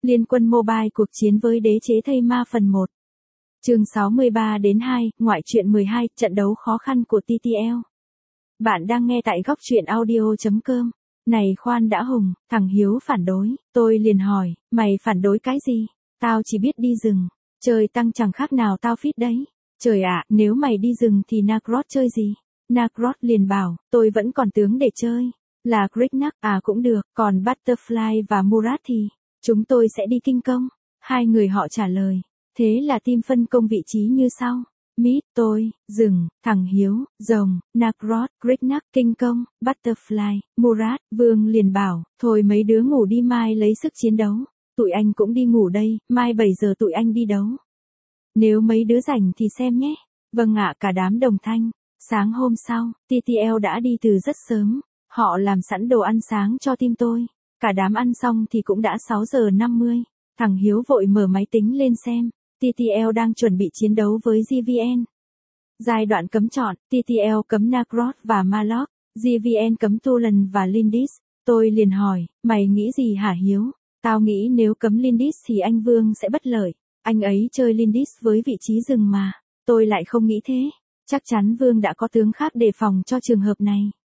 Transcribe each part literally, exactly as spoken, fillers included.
Liên quân mobile cuộc chiến với đế chế thây ma phần một. Chương sáu mươi ba đến hai, ngoại truyện mười hai, trận đấu khó khăn của tê tê lờ. Bạn đang nghe tại góc truyện audio chấm com. Này khoan đã Hùng, thằng Hiếu phản đối, tôi liền hỏi, mày phản đối cái gì? Tao chỉ biết đi rừng, trời tăng chẳng khác nào tao phít đấy. Trời ạ, nếu mày đi rừng thì Nacrot chơi gì? Nacrot liền bảo, tôi vẫn còn tướng để chơi. Là Krignac, à cũng được, còn Butterfly và Murat thì, chúng tôi sẽ đi kinh công. Hai người họ trả lời. Thế là team phân công vị trí như sau. Mít, tôi, rừng, thằng Hiếu, rồng, Nacrot, Krignac, kinh công, Butterfly, Murat. Vương liền bảo, thôi mấy đứa ngủ đi mai lấy sức chiến đấu. Tụi anh cũng đi ngủ đây, mai bảy giờ tụi anh đi đấu. Nếu mấy đứa rảnh thì xem nhé. Vâng ạ, cả đám đồng thanh. Sáng hôm sau, tê tê lờ đã đi từ rất sớm. Họ làm sẵn đồ ăn sáng cho team tôi. Cả đám ăn xong thì cũng đã sáu giờ năm mươi. Thằng Hiếu vội mở máy tính lên xem. tê tê lờ đang chuẩn bị chiến đấu với giê vê en. Giai đoạn cấm chọn, tê tê lờ cấm Nacrot và Malok, giê vê en cấm Tulan và Lindis. Tôi liền hỏi, mày nghĩ gì hả Hiếu? Tao nghĩ nếu cấm Lindis thì anh Vương sẽ bất lợi. Anh ấy chơi Lindis với vị trí rừng mà. Tôi lại không nghĩ thế. Chắc chắn Vương đã có tướng khác đề phòng cho trường hợp này.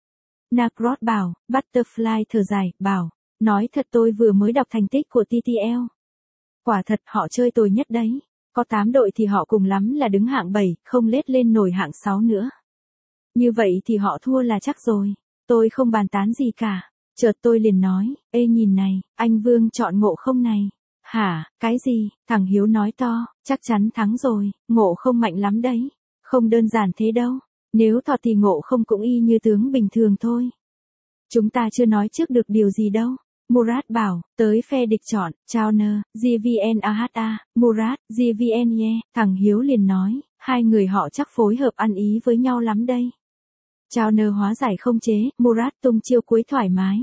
Nacrot bảo, Butterfly thở dài, bảo, nói thật tôi vừa mới đọc thành tích của tê tê lờ. Quả thật họ chơi tồi nhất đấy. Có tám đội thì họ cùng lắm là đứng hạng bảy, không lết lên nổi hạng sáu nữa. Như vậy thì họ thua là chắc rồi. Tôi không bàn tán gì cả. Chợt tôi liền nói, ê nhìn này, anh Vương chọn Ngộ Không này. Hả, cái gì? Thằng Hiếu nói to, chắc chắn thắng rồi, Ngộ Không mạnh lắm đấy. Không đơn giản thế đâu. Nếu thọt thì Ngộ Không cũng y như tướng bình thường thôi. Chúng ta chưa nói trước được điều gì đâu. Murat bảo, tới phe địch chọn, Chauner, giê vê en a hát a, Murat, giê vê en yeah. Thằng Hiếu liền nói, hai người họ chắc phối hợp ăn ý với nhau lắm đây. Chauner hóa giải không chế, Murat tung chiêu cuối thoải mái.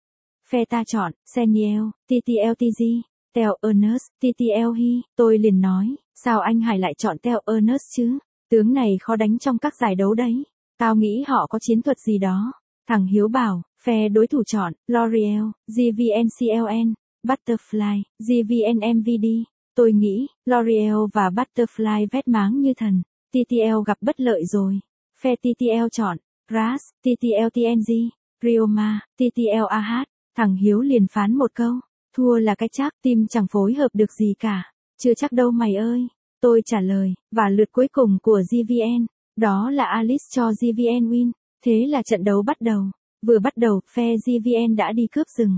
Phe ta chọn, Seniel, tê tê lờ tê giê, Theo Ernest, tê tê lờ Hi. Tôi liền nói, sao anh Hải lại chọn Theo Ernest chứ? Tướng này khó đánh trong các giải đấu đấy. Tao nghĩ họ có chiến thuật gì đó. Thằng Hiếu bảo, phe đối thủ chọn, L'Oreal, giê vê en xê lờ en, Butterfly, giê vê en em vê đê. Tôi nghĩ, L'Oreal và Butterfly vét máng như thần. tê tê lờ gặp bất lợi rồi. Phe tê tê lờ chọn, Ras, tê tê lờ tê en giê, Ryoma, tê tê lờ a hát. Thằng Hiếu liền phán một câu. Thua là cái chắc, team chẳng phối hợp được gì cả. Chưa chắc đâu mày ơi. Tôi trả lời, và lượt cuối cùng của giê vê en, đó là Alice cho giê vê en win. Thế là trận đấu bắt đầu. Vừa bắt đầu, phe giê vê en đã đi cướp rừng.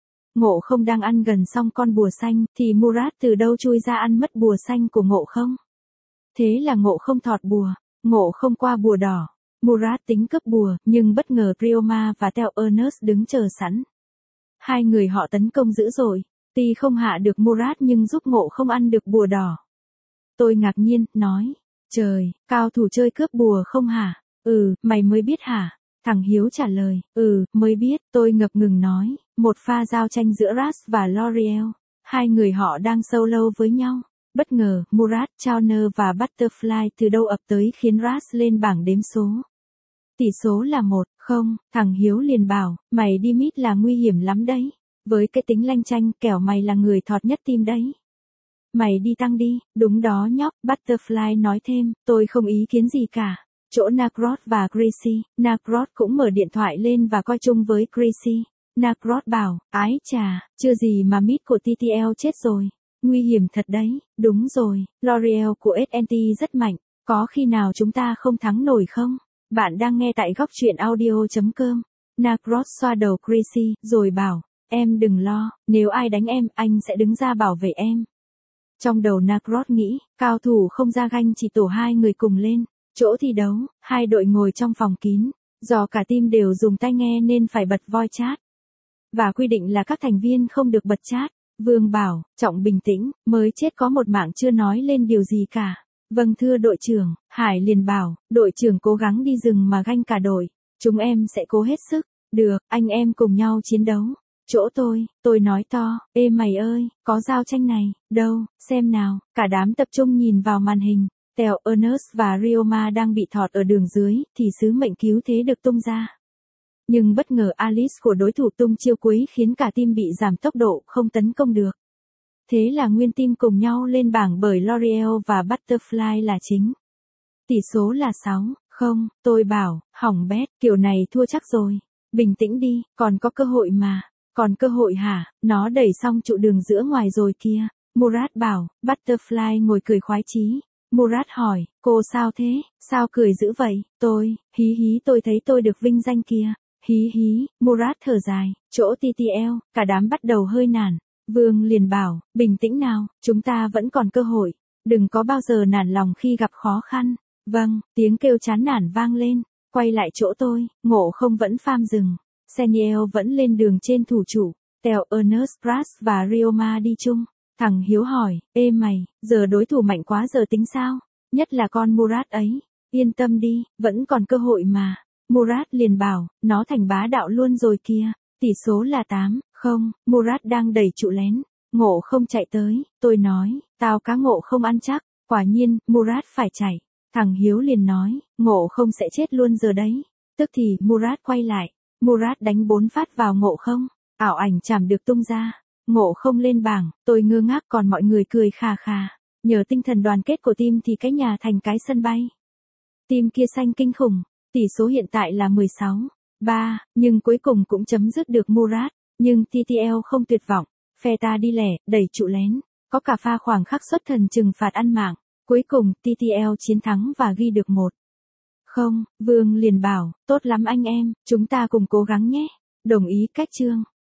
Ngộ Không đang ăn gần xong con bùa xanh, thì Murat từ đâu chui ra ăn mất bùa xanh của Ngộ Không. Thế là Ngộ Không thọt bùa, Ngộ Không qua bùa đỏ. Murat tính cướp bùa, nhưng bất ngờ Ryoma và Theo Ernest đứng chờ sẵn. Hai người họ tấn công dữ dội. Tuy không hạ được Murat nhưng giúp Ngộ Không ăn được bùa đỏ. Tôi ngạc nhiên, nói, trời, cao thủ chơi cướp bùa không hả? Ừ, mày mới biết hả? Thằng Hiếu trả lời, ừ, mới biết. Tôi ngập ngừng nói, một pha giao tranh giữa Ras và L'Oreal. Hai người họ đang solo với nhau. Bất ngờ, Murat, Chauner và Butterfly từ đâu ập tới khiến Ras lên bảng đếm số. Tỷ số là một không, thằng Hiếu liền bảo, mày đi mid là nguy hiểm lắm đấy. Với cái tính lanh chanh, kẻo mày là người thọt nhất team đấy. Mày đi tăng đi, đúng đó nhóc, Butterfly nói thêm, tôi không ý kiến gì cả. Chỗ Nacrot và Gracie, Nacrot cũng mở điện thoại lên và coi chung với Gracie. Nacrot bảo, ái chà, chưa gì mà mid của tê tê lờ chết rồi. Nguy hiểm thật đấy, đúng rồi, L'Oreal của ét en tê rất mạnh, có khi nào chúng ta không thắng nổi không? Bạn đang nghe tại góc truyện audio chấm com. Nacrot xoa đầu Gracie, rồi bảo, em đừng lo, nếu ai đánh em, anh sẽ đứng ra bảo vệ em. Trong đầu Nacrot nghĩ, cao thủ không ra ganh chỉ tổ hai người cùng lên. Chỗ thi đấu, hai đội ngồi trong phòng kín. Do cả team đều dùng tai nghe nên phải bật voice chat. Và quy định là các thành viên không được bật chat. Vương bảo, Trọng bình tĩnh, mới chết có một mạng chưa nói lên điều gì cả. Vâng thưa đội trưởng, Hải liền bảo, đội trưởng cố gắng đi rừng mà ganh cả đội. Chúng em sẽ cố hết sức. Được, anh em cùng nhau chiến đấu. Chỗ tôi, tôi nói to, ê mày ơi, có giao tranh này, đâu, xem nào. Cả đám tập trung nhìn vào màn hình. Theo Ernest và Ryoma đang bị thọt ở đường dưới, thì sứ mệnh cứu thế được tung ra. Nhưng bất ngờ Alice của đối thủ tung chiêu cuối khiến cả team bị giảm tốc độ, không tấn công được. Thế là nguyên team cùng nhau lên bảng bởi L'Oreal và Butterfly là chính. Tỷ số là sáu không, tôi bảo, hỏng bét, kiểu này thua chắc rồi. Bình tĩnh đi, còn có cơ hội mà. Còn cơ hội hả, nó đẩy xong trụ đường giữa ngoài rồi kia. Murat bảo, Butterfly ngồi cười khoái chí. Murat hỏi, cô sao thế, sao cười dữ vậy, tôi, hí hí tôi thấy tôi được vinh danh kia. Hí hí, Murat thở dài, chỗ tê tê lờ, cả đám bắt đầu hơi nản. Vương liền bảo, bình tĩnh nào, chúng ta vẫn còn cơ hội. Đừng có bao giờ nản lòng khi gặp khó khăn. Vâng, tiếng kêu chán nản vang lên. Quay lại chỗ tôi, Ngộ Không vẫn farm rừng. Seniel vẫn lên đường trên thủ trụ. Tèo Ernest Pratt và Rioma đi chung. Thằng Hiếu hỏi, ê mày, giờ đối thủ mạnh quá giờ tính sao? Nhất là con Murat ấy. Yên tâm đi, vẫn còn cơ hội mà. Murat liền bảo, nó thành bá đạo luôn rồi kia. Tỷ số là tám không, Murat đang đẩy trụ lén. Ngộ Không chạy tới, tôi nói, tao cá Ngộ Không ăn chắc. Quả nhiên, Murat phải chạy. Thằng Hiếu liền nói, Ngộ Không sẽ chết luôn giờ đấy. Tức thì Murat quay lại. Murat đánh bốn phát vào Ngộ Không. Ảo ảnh chảm được tung ra. Ngộ Không lên bảng, tôi ngơ ngác còn mọi người cười khà khà. Nhờ tinh thần đoàn kết của team thì cái nhà thành cái sân bay. Team kia xanh kinh khủng. Tỷ số hiện tại là mười sáu ba, nhưng cuối cùng cũng chấm dứt được Murat. Nhưng tê tê lờ không tuyệt vọng. Phe ta đi lẻ, đẩy trụ lén. Có cả pha khoảng khắc xuất thần trừng phạt ăn mạng. Cuối cùng, tê tê lờ chiến thắng và ghi được một không, Vương liền bảo, tốt lắm anh em, chúng ta cùng cố gắng nhé. Đồng ý cách chương.